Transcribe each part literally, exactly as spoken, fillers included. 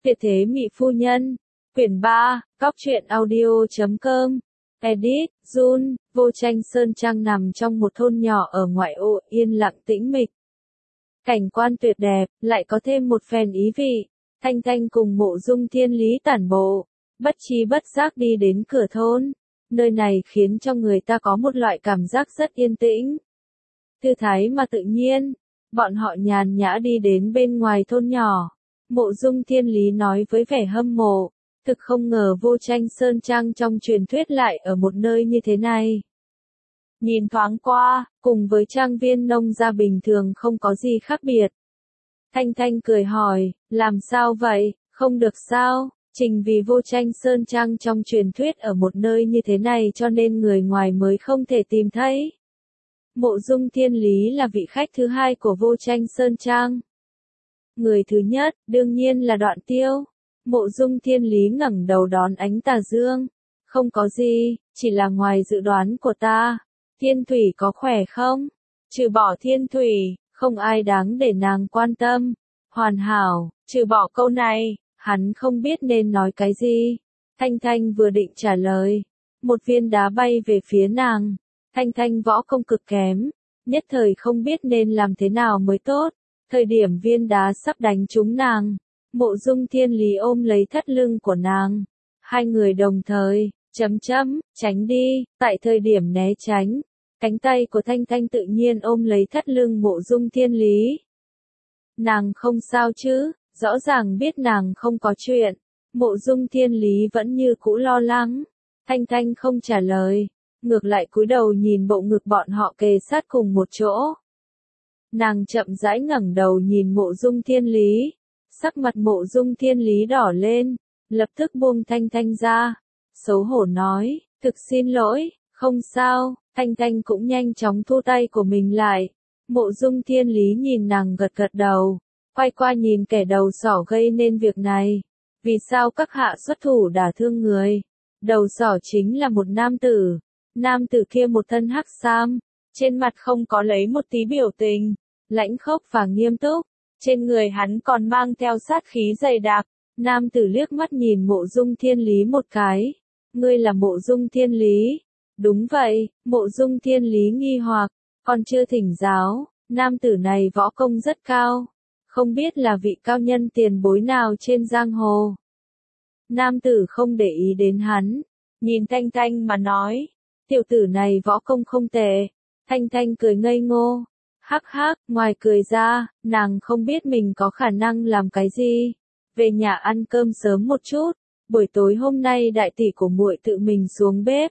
Tuyệt thế mỹ phu nhân. Quyển ba, cóc truyện audio chấm com. Edit, Jun. Vô Tranh Sơn Trang nằm trong một thôn nhỏ ở ngoại ô, yên lặng tĩnh mịch. Cảnh quan tuyệt đẹp, lại có thêm một phen ý vị. Thanh Thanh cùng Mộ Dung Thiên Lý tản bộ, bất tri bất giác đi đến cửa thôn. Nơi này khiến cho người ta có một loại cảm giác rất yên tĩnh, thư thái mà tự nhiên. Bọn họ nhàn nhã đi đến bên ngoài thôn nhỏ. Mộ Dung Thiên Lý nói với vẻ hâm mộ, thực không ngờ Vô Tranh Sơn Trang trong truyền thuyết lại ở một nơi như thế này. Nhìn thoáng qua, cùng với trang viên nông gia bình thường không có gì khác biệt. Thanh Thanh cười hỏi, làm sao vậy, không được sao? Chính vì Vô Tranh Sơn Trang trong truyền thuyết ở một nơi như thế này cho nên người ngoài mới không thể tìm thấy. Mộ Dung Thiên Lý là vị khách thứ hai của Vô Tranh Sơn Trang. Người thứ nhất, đương nhiên là Đoạn Tiêu. Mộ Dung Thiên Lý ngẩng đầu đón ánh tà dương. Không có gì, chỉ là ngoài dự đoán của ta. Thiên Thủy có khỏe không? Trừ bỏ Thiên Thủy, không ai đáng để nàng quan tâm. Hoàn hảo, trừ bỏ câu này, hắn không biết nên nói cái gì. Thanh Thanh vừa định trả lời, một viên đá bay về phía nàng. Thanh Thanh võ công cực kém, nhất thời không biết nên làm thế nào mới tốt. Thời điểm viên đá sắp đánh trúng nàng, Mộ Dung Thiên Lý ôm lấy thắt lưng của nàng. Hai người đồng thời, chấm chấm, tránh đi. Tại thời điểm né tránh, cánh tay của Thanh Thanh tự nhiên ôm lấy thắt lưng Mộ Dung Thiên Lý. Nàng không sao chứ? Rõ ràng biết nàng không có chuyện. Mộ Dung Thiên Lý vẫn như cũ lo lắng. Thanh Thanh không trả lời, ngược lại cúi đầu nhìn bộ ngực bọn họ kề sát cùng một chỗ. Nàng chậm rãi ngẩng đầu nhìn Mộ Dung Thiên Lý. Sắc mặt Mộ Dung Thiên Lý đỏ lên, lập tức buông Thanh Thanh ra. Xấu hổ nói, thực xin lỗi, không sao. Thanh Thanh cũng nhanh chóng thu tay của mình lại. Mộ Dung Thiên Lý nhìn nàng gật gật đầu, quay qua nhìn kẻ đầu sỏ gây nên việc này. Vì sao các hạ xuất thủ đả thương người? Đầu sỏ chính là một nam tử. Nam tử kia một thân hắc sam, trên mặt không có lấy một tí biểu tình, lãnh khốc và nghiêm túc. Trên người hắn còn mang theo sát khí dày đặc. Nam tử liếc mắt nhìn Mộ Dung Thiên Lý một cái. Ngươi là Mộ Dung Thiên Lý? Đúng vậy. Mộ Dung Thiên Lý nghi hoặc, còn chưa thỉnh giáo. Nam tử này võ công rất cao, không biết là vị cao nhân tiền bối nào trên giang hồ. Nam tử không để ý đến hắn, nhìn Thanh Thanh mà nói, tiểu tử này võ công không tệ. Thanh Thanh cười ngây ngô, hắc hắc, ngoài cười ra, nàng không biết mình có khả năng làm cái gì. Về nhà ăn cơm sớm một chút, buổi tối hôm nay đại tỷ của muội tự mình xuống bếp.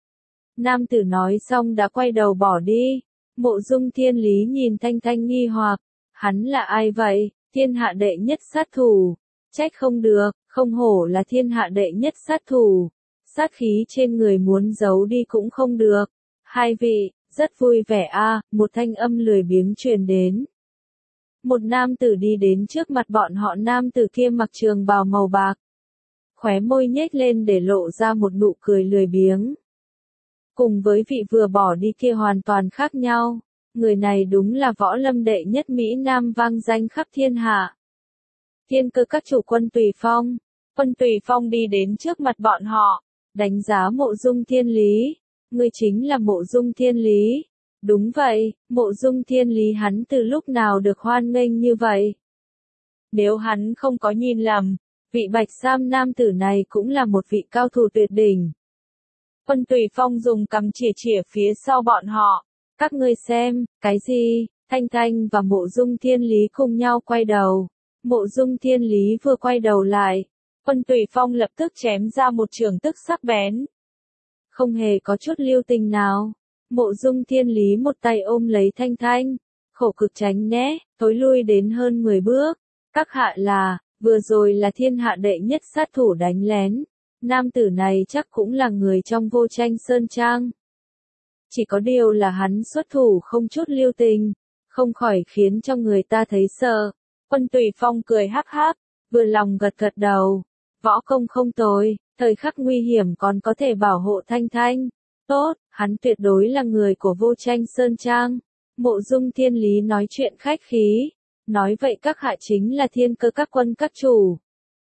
Nam tử nói xong đã quay đầu bỏ đi. Mộ Dung Thiên Lý nhìn Thanh Thanh nghi hoặc, hắn là ai vậy? Thiên hạ đệ nhất sát thủ. Trách không được, không hổ là thiên hạ đệ nhất sát thủ. Sát khí trên người muốn giấu đi cũng không được. Hai vị, rất vui vẻ a. À, một thanh âm lười biếng truyền đến. Một nam tử đi đến trước mặt bọn họ. Nam tử kia mặc trường bào màu bạc, khóe môi nhếch lên để lộ ra một nụ cười lười biếng. Cùng với vị vừa bỏ đi kia hoàn toàn khác nhau. Người này đúng là võ lâm đệ nhất Mỹ Nam vang danh khắp thiên hạ. Thiên Cơ các chủ Quân Tùy Phong. Quân Tùy Phong đi đến trước mặt bọn họ, đánh giá Mộ Dung Thiên Lý. Ngươi chính là Mộ Dung Thiên Lý? Đúng vậy. Mộ Dung Thiên Lý hắn từ lúc nào được hoan nghênh như vậy? Nếu hắn không có nhìn lầm, vị bạch sam nam tử này cũng là một vị cao thủ tuyệt đỉnh. Quân Tùy Phong dùng cằm chìa chìa phía sau bọn họ. Các ngươi xem, cái gì? Thanh Thanh và Mộ Dung Thiên Lý cùng nhau quay đầu. Mộ Dung Thiên Lý vừa quay đầu lại, Quân Tùy Phong lập tức chém ra một trường tức sắc bén. Không hề có chút lưu tình nào. Mộ Dung Thiên Lý một tay ôm lấy Thanh Thanh, khổ cực tránh né, thối lui đến hơn mười bước. Các hạ là, vừa rồi là thiên hạ đệ nhất sát thủ đánh lén. Nam tử này chắc cũng là người trong Vô Tranh Sơn Trang. Chỉ có điều là hắn xuất thủ không chút lưu tình, không khỏi khiến cho người ta thấy sợ. Quân Tùy Phong cười hắc hắc, vừa lòng gật gật đầu. Võ công không tồi, thời khắc nguy hiểm còn có thể bảo hộ Thanh Thanh. Tốt, hắn tuyệt đối là người của Vô Tranh Sơn Trang. Mộ Dung Thiên Lý nói chuyện khách khí. Nói vậy các hạ chính là Thiên Cơ các quân các chủ.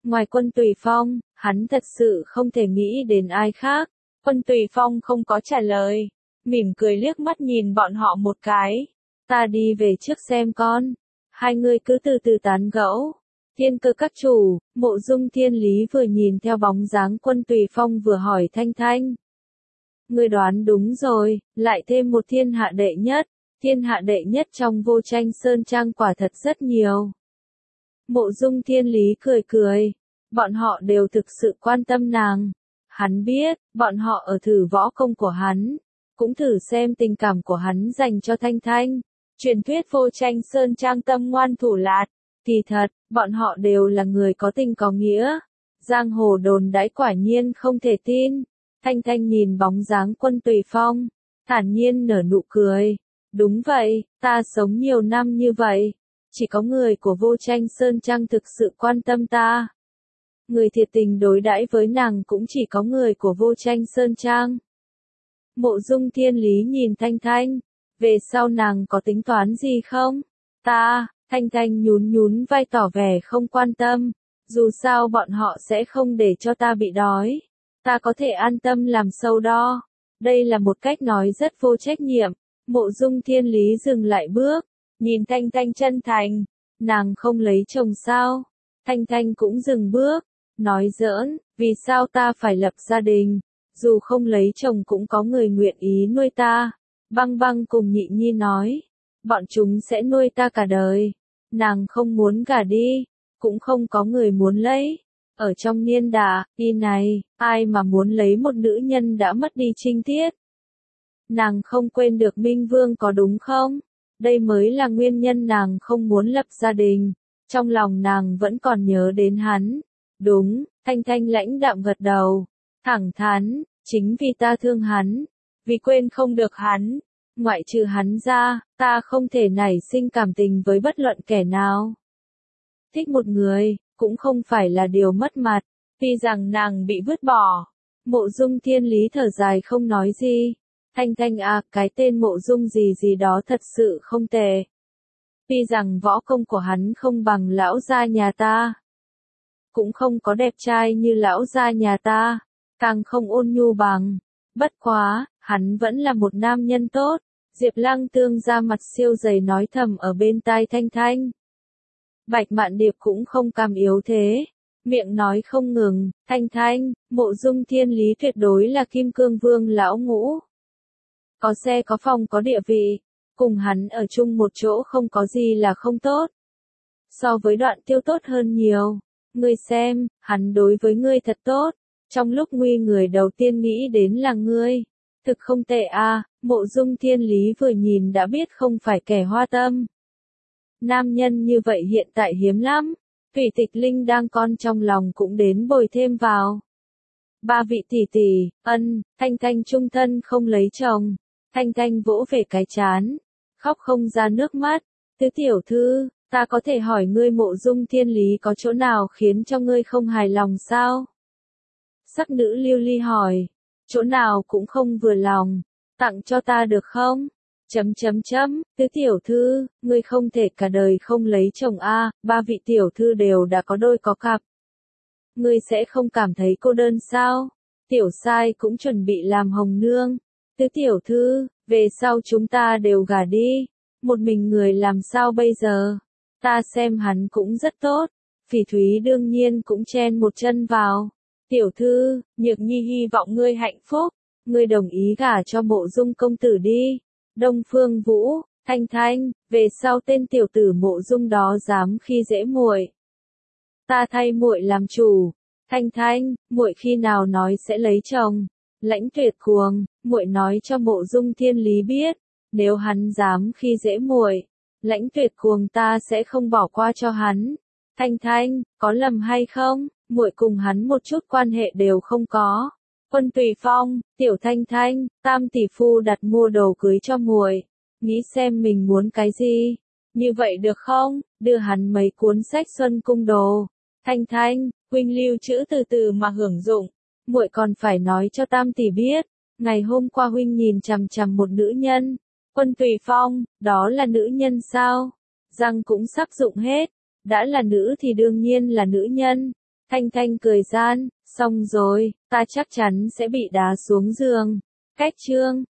Ngoài Quân Tùy Phong, hắn thật sự không thể nghĩ đến ai khác. Quân Tùy Phong không có trả lời, mỉm cười liếc mắt nhìn bọn họ một cái. Ta đi về trước xem con. Hai người cứ từ từ tán gẫu. Thiên Cơ các chủ, Mộ Dung Thiên Lý vừa nhìn theo bóng dáng Quân Tùy Phong vừa hỏi Thanh Thanh. Ngươi đoán đúng rồi, lại thêm một thiên hạ đệ nhất. Thiên hạ đệ nhất trong Vô Tranh Sơn Trang quả thật rất nhiều. Mộ Dung Thiên Lý cười cười. Bọn họ đều thực sự quan tâm nàng. Hắn biết, bọn họ ở thử võ công của hắn. Cũng thử xem tình cảm của hắn dành cho Thanh Thanh. Truyền thuyết Vô Tranh Sơn Trang tâm ngoan thủ lạt. Kỳ thật, bọn họ đều là người có tình có nghĩa. Giang hồ đồn đãi quả nhiên không thể tin. Thanh Thanh nhìn bóng dáng Quân Tùy Phong, thản nhiên nở nụ cười. Đúng vậy, ta sống nhiều năm như vậy. Chỉ có người của Vô Tranh Sơn Trang thực sự quan tâm ta. Người thiệt tình đối đãi với nàng cũng chỉ có người của Vô Tranh Sơn Trang. Mộ Dung Thiên Lý nhìn Thanh Thanh. Về sau nàng có tính toán gì không? Ta, Thanh Thanh nhún nhún vai tỏ vẻ không quan tâm. Dù sao bọn họ sẽ không để cho ta bị đói. Ta có thể an tâm làm sâu đo. Đây là một cách nói rất vô trách nhiệm. Mộ Dung Thiên Lý dừng lại bước. Nhìn Thanh Thanh chân thành. Nàng không lấy chồng sao? Thanh Thanh cũng dừng bước. Nói giỡn, vì sao ta phải lập gia đình? Dù không lấy chồng cũng có người nguyện ý nuôi ta. Băng Băng cùng Nhị Nhi nói. Bọn chúng sẽ nuôi ta cả đời. Nàng không muốn gả đi. Cũng không có người muốn lấy. Ở trong niên đà, y này, ai mà muốn lấy một nữ nhân đã mất đi trinh tiết. Nàng không quên được Minh Vương có đúng không? Đây mới là nguyên nhân nàng không muốn lập gia đình. Trong lòng nàng vẫn còn nhớ đến hắn. Đúng, Thanh Thanh lãnh đạm gật đầu. Thẳng thắn, chính vì ta thương hắn. Vì quên không được hắn. Ngoại trừ hắn ra, ta không thể nảy sinh cảm tình với bất luận kẻ nào. Thích một người, cũng không phải là điều mất mặt. Tuy rằng nàng bị vứt bỏ. Mộ Dung Thiên Lý thở dài không nói gì. Thanh Thanh à, cái tên Mộ Dung gì gì đó thật sự không tệ. Tuy rằng võ công của hắn không bằng lão gia nhà ta. Cũng không có đẹp trai như lão gia nhà ta. Càng không ôn nhu bằng. Bất quá, hắn vẫn là một nam nhân tốt. Diệp Lăng Tương ra mặt siêu dày nói thầm ở bên tai Thanh Thanh. Bạch Mạn Điệp cũng không cam yếu thế. Miệng nói không ngừng, Thanh Thanh, Mộ Dung Thiên Lý tuyệt đối là Kim Cương Vương lão ngũ. Có xe có phòng có địa vị. Cùng hắn ở chung một chỗ không có gì là không tốt. So với Đoạn Tiêu tốt hơn nhiều. Ngươi xem, hắn đối với ngươi thật tốt. Trong lúc nguy người đầu tiên nghĩ đến là ngươi. Thực không tệ à, Mộ Dung Thiên Lý vừa nhìn đã biết không phải kẻ hoa tâm. Nam nhân như vậy hiện tại hiếm lắm. Thủy Tịch Linh đang con trong lòng cũng đến bồi thêm vào. Ba vị tỷ tỷ, ân, Thanh Thanh chung thân không lấy chồng. Thanh Thanh vỗ về cái chán. Khóc không ra nước mắt. Tứ tiểu thư, ta có thể hỏi ngươi Mộ Dung Thiên Lý có chỗ nào khiến cho ngươi không hài lòng sao? Sắc nữ Lưu Ly hỏi. Chỗ nào cũng không vừa lòng. Tặng cho ta được không? Chấm chấm chấm, tứ tiểu thư, ngươi không thể cả đời không lấy chồng a, ba vị tiểu thư đều đã có đôi có cặp. Ngươi sẽ không cảm thấy cô đơn sao? Tiểu sai cũng chuẩn bị làm hồng nương. Tứ tiểu thư, về sau chúng ta đều gả đi. Một mình người làm sao bây giờ? Ta xem hắn cũng rất tốt. Phỉ Thúy đương nhiên cũng chen một chân vào. Tiểu thư, Nhược Nhi hy vọng ngươi hạnh phúc. Ngươi đồng ý gả cho Mộ Dung công tử đi. Đông Phương Vũ, Thanh Thanh, về sau tên tiểu tử Mộ Dung đó dám khi dễ muội. Ta thay muội làm chủ. Thanh Thanh, muội khi nào nói sẽ lấy chồng? Lãnh Tuyệt cuồng, muội nói cho Mộ Dung Thiên Lý biết, nếu hắn dám khi dễ muội, Lãnh Tuyệt cuồng ta sẽ không bỏ qua cho hắn. Thanh Thanh, có lầm hay không? Muội cùng hắn một chút quan hệ đều không có. Quân Tùy Phong, Tiểu Thanh Thanh, Tam tỷ phu đặt mua đồ cưới cho muội, nghĩ xem mình muốn cái gì. Như vậy được không? Đưa hắn mấy cuốn sách Xuân Cung đồ. Thanh Thanh, huynh lưu trữ từ từ mà hưởng dụng. Muội còn phải nói cho Tam tỷ biết, ngày hôm qua huynh nhìn chằm chằm một nữ nhân. Quân Tùy Phong, đó là nữ nhân sao? Răng cũng sắp rụng hết, đã là nữ thì đương nhiên là nữ nhân. Thanh Thanh cười gian, xong rồi, ta chắc chắn sẽ bị đá xuống giường. Cách chương